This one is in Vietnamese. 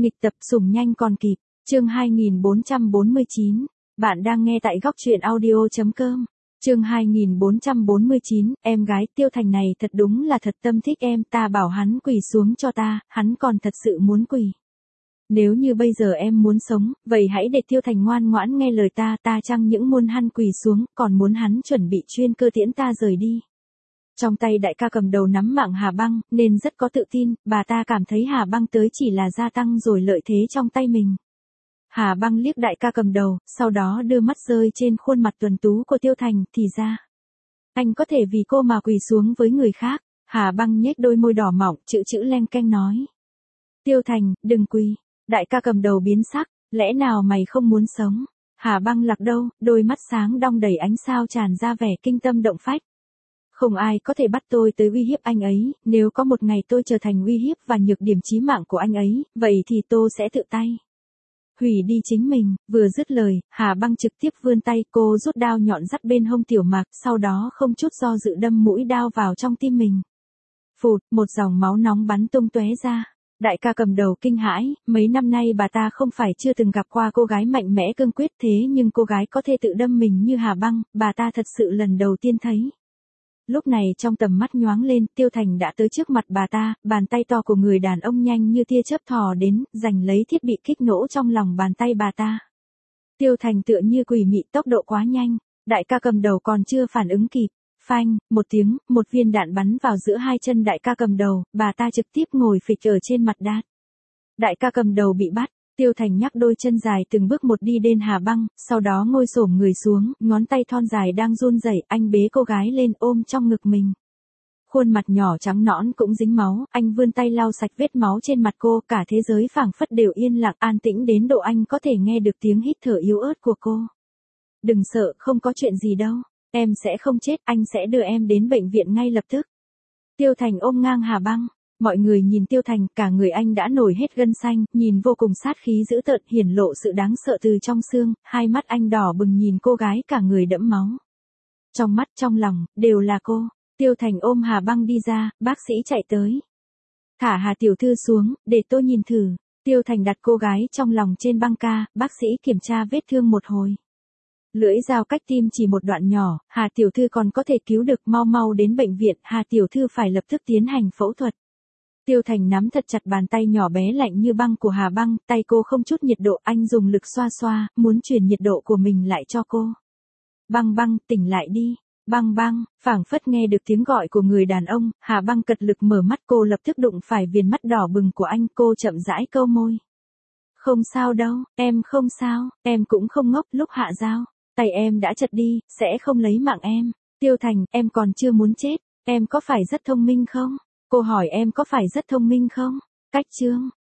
Nghịch tập sủng nhanh còn kịp, chương 2449. Bạn đang nghe tại góc truyện audio.com. Chương 2449, em gái Tiêu Thành này thật đúng là thật tâm thích em, ta bảo hắn quỳ xuống cho ta, hắn còn thật sự muốn quỳ. Nếu như bây giờ em muốn sống, vậy hãy để Tiêu Thành ngoan ngoãn nghe lời ta, ta chẳng những muốn hắn quỳ xuống, còn muốn hắn chuẩn bị chuyên cơ tiễn ta rời đi. Trong tay đại ca cầm đầu nắm mạng Hà Băng, nên rất có tự tin, bà ta cảm thấy Hà Băng tới chỉ là gia tăng rồi lợi thế trong tay mình. Hà Băng liếc đại ca cầm đầu, sau đó đưa mắt rơi trên khuôn mặt tuấn tú của Tiêu Thành, thì ra. Anh có thể vì cô mà quỳ xuống với người khác. Hà Băng nhếch đôi môi đỏ mọng, chữ leng keng nói. Tiêu Thành, đừng quỳ. Đại ca cầm đầu biến sắc, lẽ nào mày không muốn sống? Hà Băng lạc đâu, đôi mắt sáng đong đầy ánh sao tràn ra vẻ kinh tâm động phách. Không ai có thể bắt tôi tới uy hiếp anh ấy, nếu có một ngày tôi trở thành uy hiếp và nhược điểm chí mạng của anh ấy, vậy thì tôi sẽ tự tay hủy đi chính mình. Vừa dứt lời, Hà Băng trực tiếp vươn tay, cô rút đao nhọn dắt bên hông Tiểu Mạc, sau đó không chút do dự đâm mũi đao vào trong tim mình. Phụt, một dòng máu nóng bắn tung tóe ra. Đại ca cầm đầu kinh hãi, mấy năm nay bà ta không phải chưa từng gặp qua cô gái mạnh mẽ cương quyết thế nhưng cô gái có thể tự đâm mình như Hà Băng, bà ta thật sự lần đầu tiên thấy. Lúc này trong tầm mắt nhoáng lên, Tiêu Thành đã tới trước mặt bà ta, bàn tay to của người đàn ông nhanh như tia chớp thò đến, giành lấy thiết bị kích nổ trong lòng bàn tay bà ta. Tiêu Thành tựa như quỷ mị, tốc độ quá nhanh, đại ca cầm đầu còn chưa phản ứng kịp. Phanh, một tiếng, một viên đạn bắn vào giữa hai chân đại ca cầm đầu, bà ta trực tiếp ngồi phịch ở trên mặt đát. Đại ca cầm đầu bị bắt. Tiêu Thành nhắc đôi chân dài từng bước một đi đến Hà Băng, sau đó ngồi xổm người xuống, ngón tay thon dài đang run rẩy, anh bế cô gái lên ôm trong ngực mình. Khuôn mặt nhỏ trắng nõn cũng dính máu, anh vươn tay lau sạch vết máu trên mặt cô, cả thế giới phảng phất đều yên lặng, an tĩnh đến độ anh có thể nghe được tiếng hít thở yếu ớt của cô. Đừng sợ, không có chuyện gì đâu, em sẽ không chết, anh sẽ đưa em đến bệnh viện ngay lập tức. Tiêu Thành ôm ngang Hà Băng. Mọi người nhìn Tiêu Thành, cả người anh đã nổi hết gân xanh, nhìn vô cùng sát khí dữ tợn, hiển lộ sự đáng sợ từ trong xương, hai mắt anh đỏ bừng nhìn cô gái cả người đẫm máu. Trong mắt trong lòng, đều là cô. Tiêu Thành ôm Hà Băng đi ra, bác sĩ chạy tới. Thả Hà tiểu thư xuống, để tôi nhìn thử. Tiêu Thành đặt cô gái trong lòng trên băng ca, bác sĩ kiểm tra vết thương một hồi. Lưỡi dao cách tim chỉ một đoạn nhỏ, Hà tiểu thư còn có thể cứu được, mau đến bệnh viện, Hà tiểu thư phải lập tức tiến hành phẫu thuật. Tiêu Thành nắm thật chặt bàn tay nhỏ bé lạnh như băng của Hà Băng, tay cô không chút nhiệt độ, anh dùng lực xoa, muốn truyền nhiệt độ của mình lại cho cô. Băng, tỉnh lại đi. Băng, phảng phất nghe được tiếng gọi của người đàn ông, Hà Băng cật lực mở mắt, cô lập tức đụng phải viền mắt đỏ bừng của anh, cô chậm rãi câu môi. Không sao đâu, em không sao, em cũng không ngốc, lúc hạ dao, tay em đã chật đi, sẽ không lấy mạng em. Tiêu Thành, em còn chưa muốn chết, em có phải rất thông minh không? Cô hỏi em có phải rất thông minh không? Cách chương.